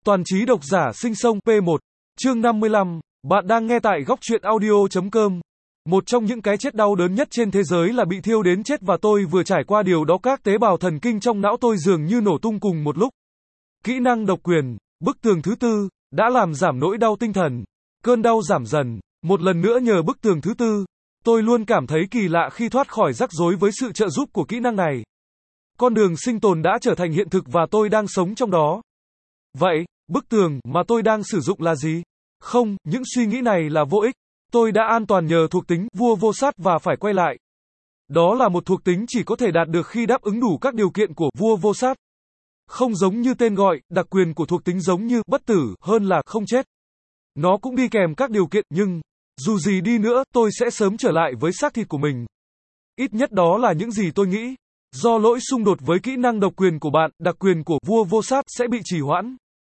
Toàn trí độc giả sinh sông P1, chương 55, bạn đang nghe tại góc truyện audio.com. Một trong những cái chết đau đớn nhất trên thế giới là bị thiêu đến chết và tôi vừa trải qua điều đó, các tế bào thần kinh trong não tôi dường như nổ tung cùng một lúc. Kỹ năng độc quyền, bức tường thứ tư, đã làm giảm nỗi đau tinh thần. Cơn đau giảm dần, một lần nữa nhờ bức tường thứ tư. Tôi luôn cảm thấy kỳ lạ khi thoát khỏi rắc rối với sự trợ giúp của kỹ năng này. Con đường sinh tồn đã trở thành hiện thực và tôi đang sống trong đó. Vậy, bức tường mà tôi đang sử dụng là gì? Không, những suy nghĩ này là vô ích. Tôi đã an toàn nhờ thuộc tính vua vô sát và phải quay lại. Đó là một thuộc tính chỉ có thể đạt được khi đáp ứng đủ các điều kiện của vua vô sát. Không giống như tên gọi, đặc quyền của thuộc tính giống như bất tử hơn là không chết. Nó cũng đi kèm các điều kiện, nhưng dù gì đi nữa, tôi sẽ sớm trở lại với xác thịt của mình. Ít nhất đó là những gì tôi nghĩ. Do lỗi xung đột với kỹ năng độc quyền của bạn, đặc quyền của vua vô sát sẽ bị trì hoãn.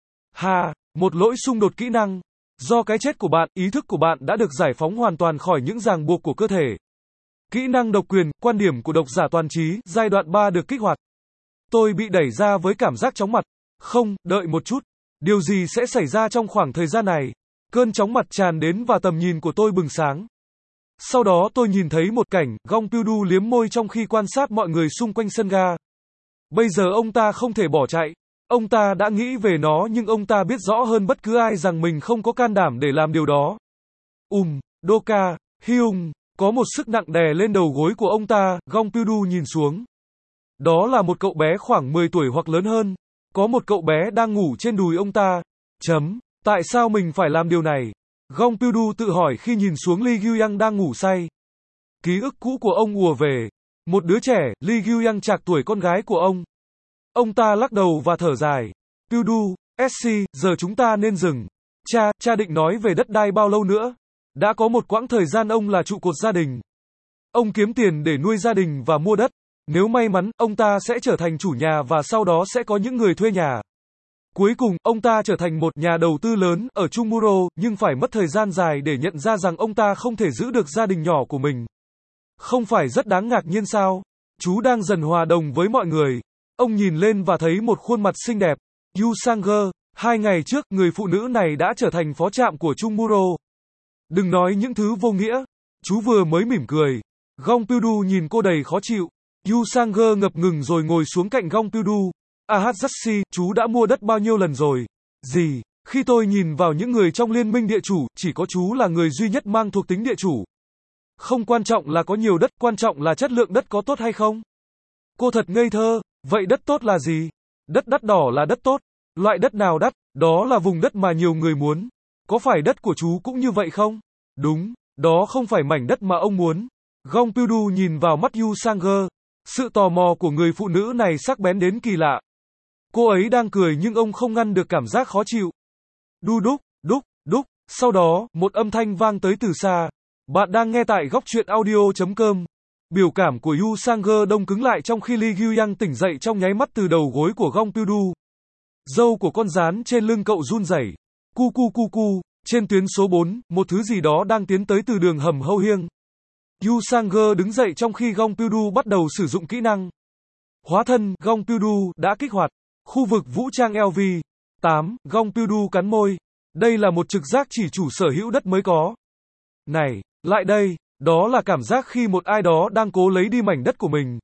Một lỗi xung đột kỹ năng. Do cái chết của bạn, ý thức của bạn đã được giải phóng hoàn toàn khỏi những ràng buộc của cơ thể. Kỹ năng độc quyền, quan điểm của độc giả toàn trí, giai đoạn 3 được kích hoạt. Tôi bị đẩy ra với cảm giác chóng mặt. Không, đợi một chút. Điều gì sẽ xảy ra trong khoảng thời gian này? Cơn chóng mặt tràn đến và tầm nhìn của tôi bừng sáng. Sau đó tôi nhìn thấy một cảnh, Gong Pyu-du liếm môi trong khi quan sát mọi người xung quanh sân ga. Bây giờ ông ta không thể bỏ chạy. Ông ta đã nghĩ về nó nhưng ông ta biết rõ hơn bất cứ ai rằng mình không có can đảm để làm điều đó. Doka, Hyung, có một sức nặng đè lên đầu gối của ông ta, Gong Pyu-du nhìn xuống. Đó là một cậu bé khoảng 10 tuổi hoặc lớn hơn. Có một cậu bé đang ngủ trên đùi ông ta. Tại sao mình phải làm điều này? Gong Pyu-du tự hỏi khi nhìn xuống Lee Gyuyang đang ngủ say. Ký ức cũ của ông ùa về. Một đứa trẻ, Lee Gyuyang trạc tuổi con gái của ông. Ông ta lắc đầu và thở dài. Pyu-du, SC, giờ chúng ta nên dừng. Cha định nói về đất đai bao lâu nữa? Đã có một quãng thời gian ông là trụ cột gia đình. Ông kiếm tiền để nuôi gia đình và mua đất. Nếu may mắn, ông ta sẽ trở thành chủ nhà và sau đó sẽ có những người thuê nhà. Cuối cùng, ông ta trở thành một nhà đầu tư lớn ở Chungmuro, nhưng phải mất thời gian dài để nhận ra rằng ông ta không thể giữ được gia đình nhỏ của mình. Không phải rất đáng ngạc nhiên sao? Chú đang dần hòa đồng với mọi người. Ông nhìn lên và thấy một khuôn mặt xinh đẹp. Yu Sang-ge, 2 ngày trước, người phụ nữ này đã trở thành phó trạm của Chungmuro. Đừng nói những thứ vô nghĩa. Chú vừa mới mỉm cười. Gong Pyu-du nhìn cô đầy khó chịu. Yu Sang-ge ngập ngừng rồi ngồi xuống cạnh Gong Pyu-du. Ahatsushi, chú đã mua đất bao nhiêu lần rồi? Gì? Khi tôi nhìn vào những người trong liên minh địa chủ, chỉ có chú là người duy nhất mang thuộc tính địa chủ. Không quan trọng là có nhiều đất, quan trọng là chất lượng đất có tốt hay không? Cô thật ngây thơ. Vậy đất tốt là gì? Đất đắt đỏ là đất tốt. Loại đất nào đắt? Đó là vùng đất mà nhiều người muốn. Có phải đất của chú cũng như vậy không? Đúng, đó không phải mảnh đất mà ông muốn. Gong Pyu-du nhìn vào mắt Yu Sang-ge. Sự tò mò của người phụ nữ này sắc bén đến kỳ lạ. Cô ấy đang cười nhưng ông không ngăn được cảm giác khó chịu. Đu đúc, sau đó, một âm thanh vang tới từ xa. Bạn đang nghe tại góc truyện audio.com. Biểu cảm của Yu Sang-ge đông cứng lại trong khi Lee Gyuyang tỉnh dậy trong nháy mắt từ đầu gối của Gong Pyu-du. Râu của con rán trên lưng cậu run rẩy. Cu. Trên tuyến số 4, một thứ gì đó đang tiến tới từ đường hầm Hâu Hiêng. Yu Sang-ge đứng dậy trong khi Gong Pyu-du bắt đầu sử dụng kỹ năng. Hóa thân, Gong Pyu-du đã kích hoạt. Khu vực vũ trang LV. Gong Pyu-du cắn môi. Đây là một trực giác chỉ chủ sở hữu đất mới có. Này, lại đây, đó là cảm giác khi một ai đó đang cố lấy đi mảnh đất của mình.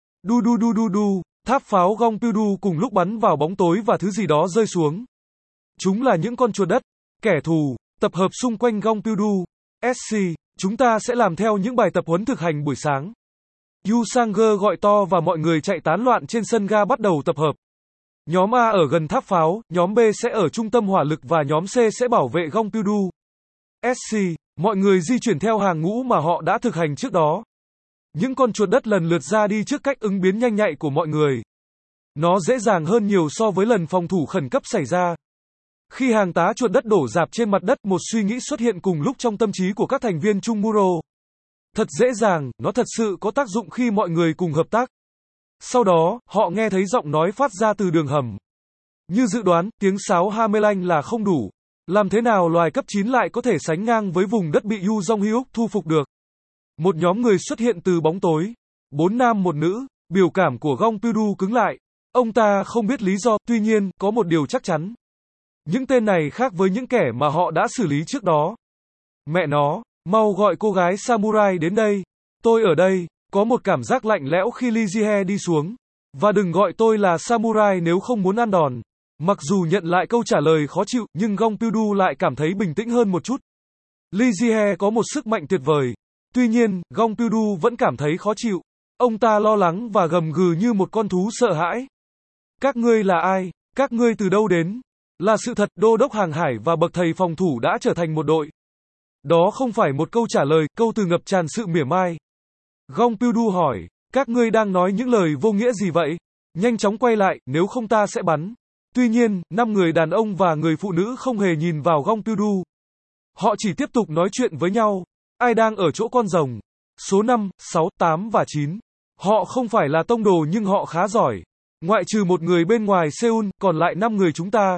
Đu, tháp pháo Gong Pyu-du cùng lúc bắn vào bóng tối và thứ gì đó rơi xuống. Chúng là những con chuột đất. Kẻ thù, tập hợp xung quanh Gong Pyu-du. SC, chúng ta sẽ làm theo những bài tập huấn thực hành buổi sáng. Yu Sang-ge gọi to và mọi người chạy tán loạn trên sân ga bắt đầu tập hợp. Nhóm A ở gần tháp pháo, nhóm B sẽ ở trung tâm hỏa lực và nhóm C sẽ bảo vệ Gong Pyu-du. SC, mọi người di chuyển theo hàng ngũ mà họ đã thực hành trước đó. Những con chuột đất lần lượt ra đi trước cách ứng biến nhanh nhạy của mọi người. Nó dễ dàng hơn nhiều so với lần phòng thủ khẩn cấp xảy ra. Khi hàng tá chuột đất đổ rạp trên mặt đất, một suy nghĩ xuất hiện cùng lúc trong tâm trí của các thành viên Chungmuro. Thật dễ dàng, nó thật sự có tác dụng khi mọi người cùng hợp tác. Sau đó, họ nghe thấy giọng nói phát ra từ đường hầm. Như dự đoán, tiếng sáo hamelang là không đủ. Làm thế nào loài cấp 9 lại có thể sánh ngang với vùng đất bị Yu Jong-hyuk thu phục được? Một nhóm người xuất hiện từ bóng tối. 4 nam một nữ. Biểu cảm của Gong Pyu-du cứng lại. Ông ta không biết lý do, tuy nhiên, có một điều chắc chắn. Những tên này khác với những kẻ mà họ đã xử lý trước đó. Mẹ nó, mau gọi cô gái samurai đến đây. Tôi ở đây, có một cảm giác lạnh lẽo khi Lee Ji-hye đi xuống. Và đừng gọi tôi là samurai nếu không muốn ăn đòn. Mặc dù nhận lại câu trả lời khó chịu, nhưng Gong Pyu-du lại cảm thấy bình tĩnh hơn một chút. Lee Ji-hye có một sức mạnh tuyệt vời. Tuy nhiên, Gong Pyu-du vẫn cảm thấy khó chịu. Ông ta lo lắng và gầm gừ như một con thú sợ hãi. Các ngươi là ai? Các ngươi từ đâu đến? Là sự thật, đô đốc hàng hải và bậc thầy phòng thủ đã trở thành một đội. Đó không phải một câu trả lời, câu từ ngập tràn sự mỉa mai. Gong Pyu-du hỏi, các ngươi đang nói những lời vô nghĩa gì vậy? Nhanh chóng quay lại, nếu không ta sẽ bắn. Tuy nhiên, 5 người đàn ông và người phụ nữ không hề nhìn vào Gong Pyu-du. Họ chỉ tiếp tục nói chuyện với nhau. Ai đang ở chỗ con rồng? Số 5, 6, 8 và 9. Họ không phải là tông đồ nhưng họ khá giỏi. Ngoại trừ một người bên ngoài Seoul, còn lại 5 người chúng ta.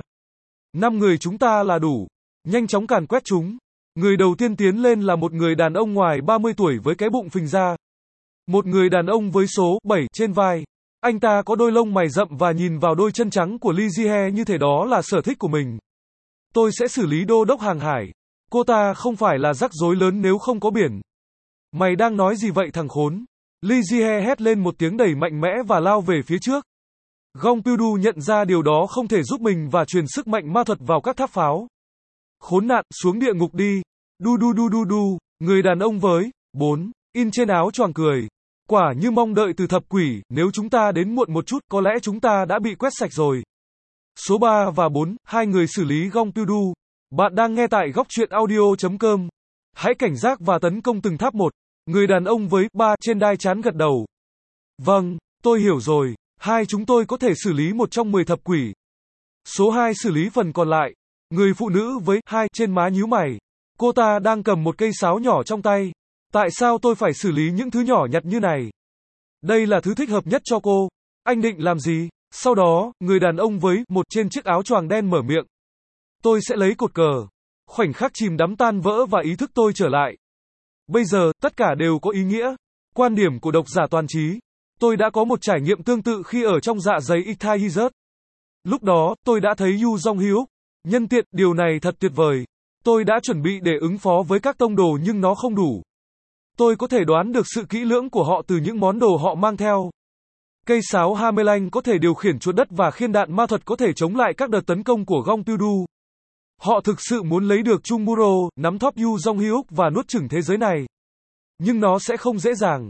5 người chúng ta là đủ. Nhanh chóng càn quét chúng. Người đầu tiên tiến lên là một người đàn ông ngoài 30 tuổi với cái bụng phình ra. Một người đàn ông với số 7 trên vai. Anh ta có đôi lông mày rậm và nhìn vào đôi chân trắng của Lee Ji-hye như thể đó là sở thích của mình. Tôi sẽ xử lý đô đốc hàng hải. Cô ta không phải là rắc rối lớn nếu không có biển. Mày đang nói gì vậy thằng khốn? Lee Ji-hye hét lên một tiếng đầy mạnh mẽ và lao về phía trước. Gong Pyu-du nhận ra điều đó không thể giúp mình và truyền sức mạnh ma thuật vào các tháp pháo. Khốn nạn, xuống địa ngục đi. Đu đu đu đu đu, người đàn ông với 4 in trên áo choàng cười. Quả như mong đợi từ thập quỷ, nếu chúng ta đến muộn một chút, có lẽ chúng ta đã bị quét sạch rồi. Số 3 và 4, hai người xử lý Gong Pyu-du. Bạn đang nghe tại góc truyện audio.com. Hãy cảnh giác và tấn công từng tháp một. Người đàn ông với 3 trên đai trán gật đầu. Vâng, tôi hiểu rồi. Hai chúng tôi có thể xử lý một trong 10 thập quỷ. Số 2 xử lý phần còn lại. Người phụ nữ với 2 trên má nhíu mày. Cô ta đang cầm một cây sáo nhỏ trong tay. Tại sao tôi phải xử lý những thứ nhỏ nhặt như này? Đây là thứ thích hợp nhất cho cô. Anh định làm gì? Sau đó, người đàn ông với 1 trên chiếc áo choàng đen mở miệng. Tôi sẽ lấy cột cờ. Khoảnh khắc chìm đắm tan vỡ và ý thức tôi trở lại. Bây giờ, tất cả đều có ý nghĩa. Quan điểm của độc giả toàn trí. Tôi đã có một trải nghiệm tương tự khi ở trong dạ dày Itaewon. Lúc đó, tôi đã thấy Yu Jong-hyuk. Nhân tiện, điều này thật tuyệt vời. Tôi đã chuẩn bị để ứng phó với các tông đồ nhưng nó không đủ. Tôi có thể đoán được sự kỹ lưỡng của họ từ những món đồ họ mang theo. Cây sáo Hamelanh có thể điều khiển chuột đất và khiên đạn ma thuật có thể chống lại các đợt tấn công của Gong Pyu-du. Họ thực sự muốn lấy được Chungmuro, nắm thóp Yu Jong-hyuk và nuốt chửng thế giới này. Nhưng nó sẽ không dễ dàng.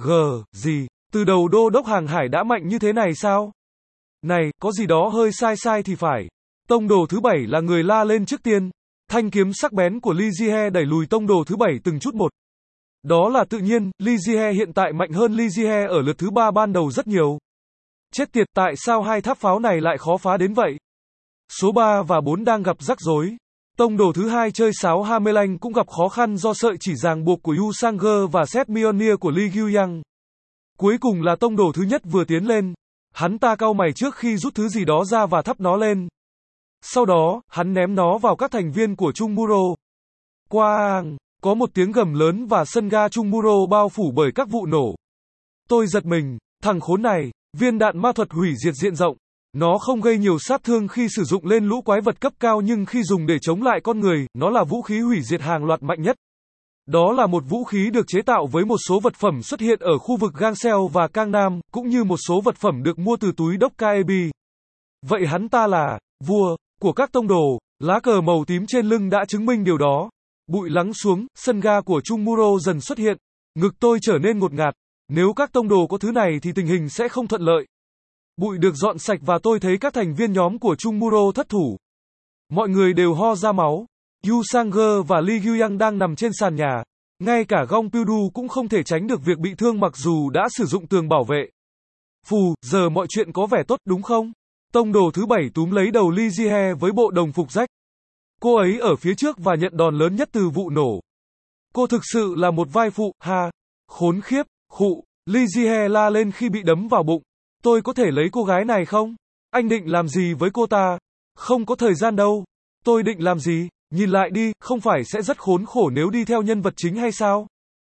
Gì? Từ đầu đô đốc hàng hải đã mạnh như thế này sao? Này, có gì đó hơi sai thì phải. Tông đồ thứ 7 là người la lên trước tiên. Thanh kiếm sắc bén của Lee Ji-hye đẩy lùi tông đồ thứ 7 từng chút một. Đó là tự nhiên, Lee Ji-hye hiện tại mạnh hơn Lee Ji-hye ở lượt thứ 3 ban đầu rất nhiều. Chết tiệt, tại sao hai tháp pháo này lại khó phá đến vậy? Số 3 và 4 đang gặp rắc rối. Tông đồ thứ 2 chơi sáo Hamelanh cũng gặp khó khăn do sợi chỉ ràng buộc của Yu Sang-ge và Set Myeonia của Lee Gyu-yang. Cuối cùng là tông đồ thứ nhất vừa tiến lên. Hắn ta cau mày trước khi rút thứ gì đó ra và thắp nó lên. Sau đó, hắn ném nó vào các thành viên của Chungmuro. Quang! Có một tiếng gầm lớn và sân ga Chungmuro bao phủ bởi các vụ nổ. Tôi giật mình, thằng khốn này, viên đạn ma thuật hủy diệt diện rộng. Nó không gây nhiều sát thương khi sử dụng lên lũ quái vật cấp cao nhưng khi dùng để chống lại con người, nó là vũ khí hủy diệt hàng loạt mạnh nhất. Đó là một vũ khí được chế tạo với một số vật phẩm xuất hiện ở khu vực Gangseo và Gangnam, cũng như một số vật phẩm được mua từ túi Dokkaebi. Vậy hắn ta là vua của các tông đồ, lá cờ màu tím trên lưng đã chứng minh điều đó. Bụi lắng xuống, sân ga của Chungmuro dần xuất hiện. Ngực tôi trở nên ngột ngạt. Nếu các tông đồ có thứ này thì tình hình sẽ không thuận lợi. Bụi được dọn sạch và tôi thấy các thành viên nhóm của Chungmuro thất thủ. Mọi người đều ho ra máu. Yu Sang-ge và Lee Gyu-yang đang nằm trên sàn nhà. Ngay cả Gong Pyu-du cũng không thể tránh được việc bị thương mặc dù đã sử dụng tường bảo vệ. Phù, giờ mọi chuyện có vẻ tốt đúng không? Tông đồ thứ 7 túm lấy đầu Lee Ji-hye với bộ đồng phục rách. Cô ấy ở phía trước và nhận đòn lớn nhất từ vụ nổ. Cô thực sự là một vai phụ, ha. Khốn khiếp, khụ. Lee Ji-hye la lên khi bị đấm vào bụng. Tôi có thể lấy cô gái này không? Anh định làm gì với cô ta? Không có thời gian đâu. Tôi định làm gì? Nhìn lại đi, không phải sẽ rất khốn khổ nếu đi theo nhân vật chính hay sao?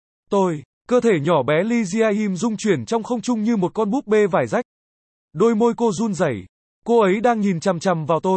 Cơ thể nhỏ bé Lee Ji-hye rung chuyển trong không trung như một con búp bê vải rách. Đôi môi cô run rẩy. Cô ấy đang nhìn chằm chằm vào tôi.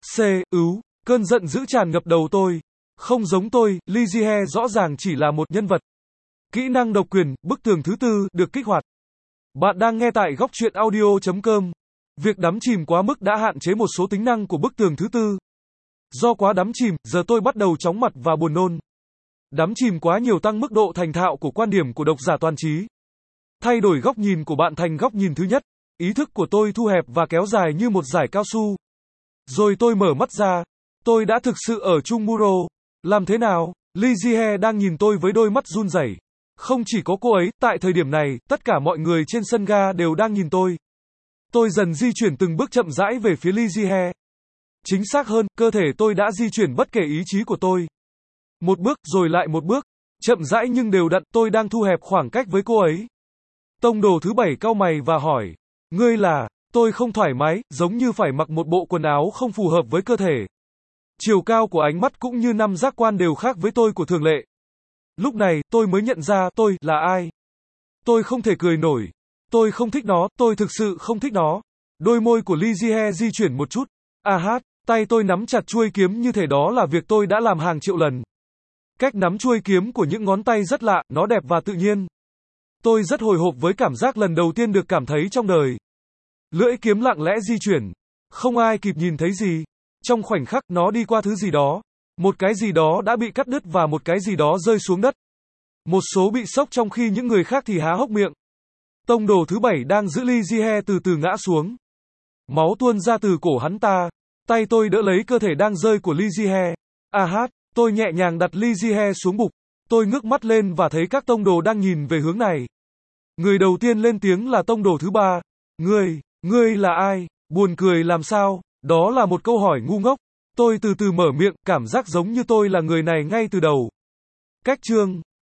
C. Cơn giận dữ tràn ngập đầu tôi. Không giống tôi, Lee Ji-hye rõ ràng chỉ là một nhân vật. Kỹ năng độc quyền, bức tường thứ tư, được kích hoạt. Bạn đang nghe tại góc truyện audio.com. Việc đắm chìm quá mức đã hạn chế một số tính năng của bức tường thứ tư. Do quá đắm chìm, giờ tôi bắt đầu chóng mặt và buồn nôn. Đắm chìm quá nhiều tăng mức độ thành thạo của quan điểm của độc giả toàn trí. Thay đổi góc nhìn của bạn thành góc nhìn thứ nhất. Ý thức của tôi thu hẹp và kéo dài như một dải cao su. Rồi tôi mở mắt ra. Tôi đã thực sự ở Chung Muro. Làm thế nào? Lee Ji-hye đang nhìn tôi với đôi mắt run rẩy. Không chỉ có cô ấy, tại thời điểm này, tất cả mọi người trên sân ga đều đang nhìn tôi. Tôi dần di chuyển từng bước chậm rãi về phía Lee Ji-hye. Chính xác hơn, cơ thể tôi đã di chuyển bất kể ý chí của tôi. Một bước, rồi lại một bước. Chậm rãi nhưng đều đặn, tôi đang thu hẹp khoảng cách với cô ấy. Tông đồ thứ 7 cau mày và hỏi. Ngươi là, tôi không thoải mái, giống như phải mặc một bộ quần áo không phù hợp với cơ thể. Chiều cao của ánh mắt cũng như năm giác quan đều khác với tôi của thường lệ. Lúc này, tôi mới nhận ra tôi là ai. Tôi không thể cười nổi. Tôi không thích nó, tôi thực sự không thích nó. Đôi môi của Lee Ji-hye di chuyển một chút. Tay tôi nắm chặt chuôi kiếm như thể đó là việc tôi đã làm hàng triệu lần. Cách nắm chuôi kiếm của những ngón tay rất lạ, nó đẹp và tự nhiên. Tôi rất hồi hộp với cảm giác lần đầu tiên được cảm thấy trong đời. Lưỡi kiếm lặng lẽ di chuyển. Không ai kịp nhìn thấy gì. Trong khoảnh khắc, nó đi qua thứ gì đó. Một cái gì đó đã bị cắt đứt và một cái gì đó rơi xuống đất. Một số bị sốc trong khi những người khác thì há hốc miệng. Tông đồ thứ 7 đang giữ Lee Ji-hye từ từ ngã xuống. Máu tuôn ra từ cổ hắn ta. Tay tôi đỡ lấy cơ thể đang rơi của Lee Ji-hye. Tôi nhẹ nhàng đặt Lee Ji-hye xuống bục. Tôi ngước mắt lên và thấy các tông đồ đang nhìn về hướng này. Người đầu tiên lên tiếng là tông đồ thứ 3. Ngươi là ai? Buồn cười làm sao? Đó là một câu hỏi ngu ngốc. Tôi từ từ mở miệng, cảm giác giống như tôi là người này ngay từ đầu. Cách chương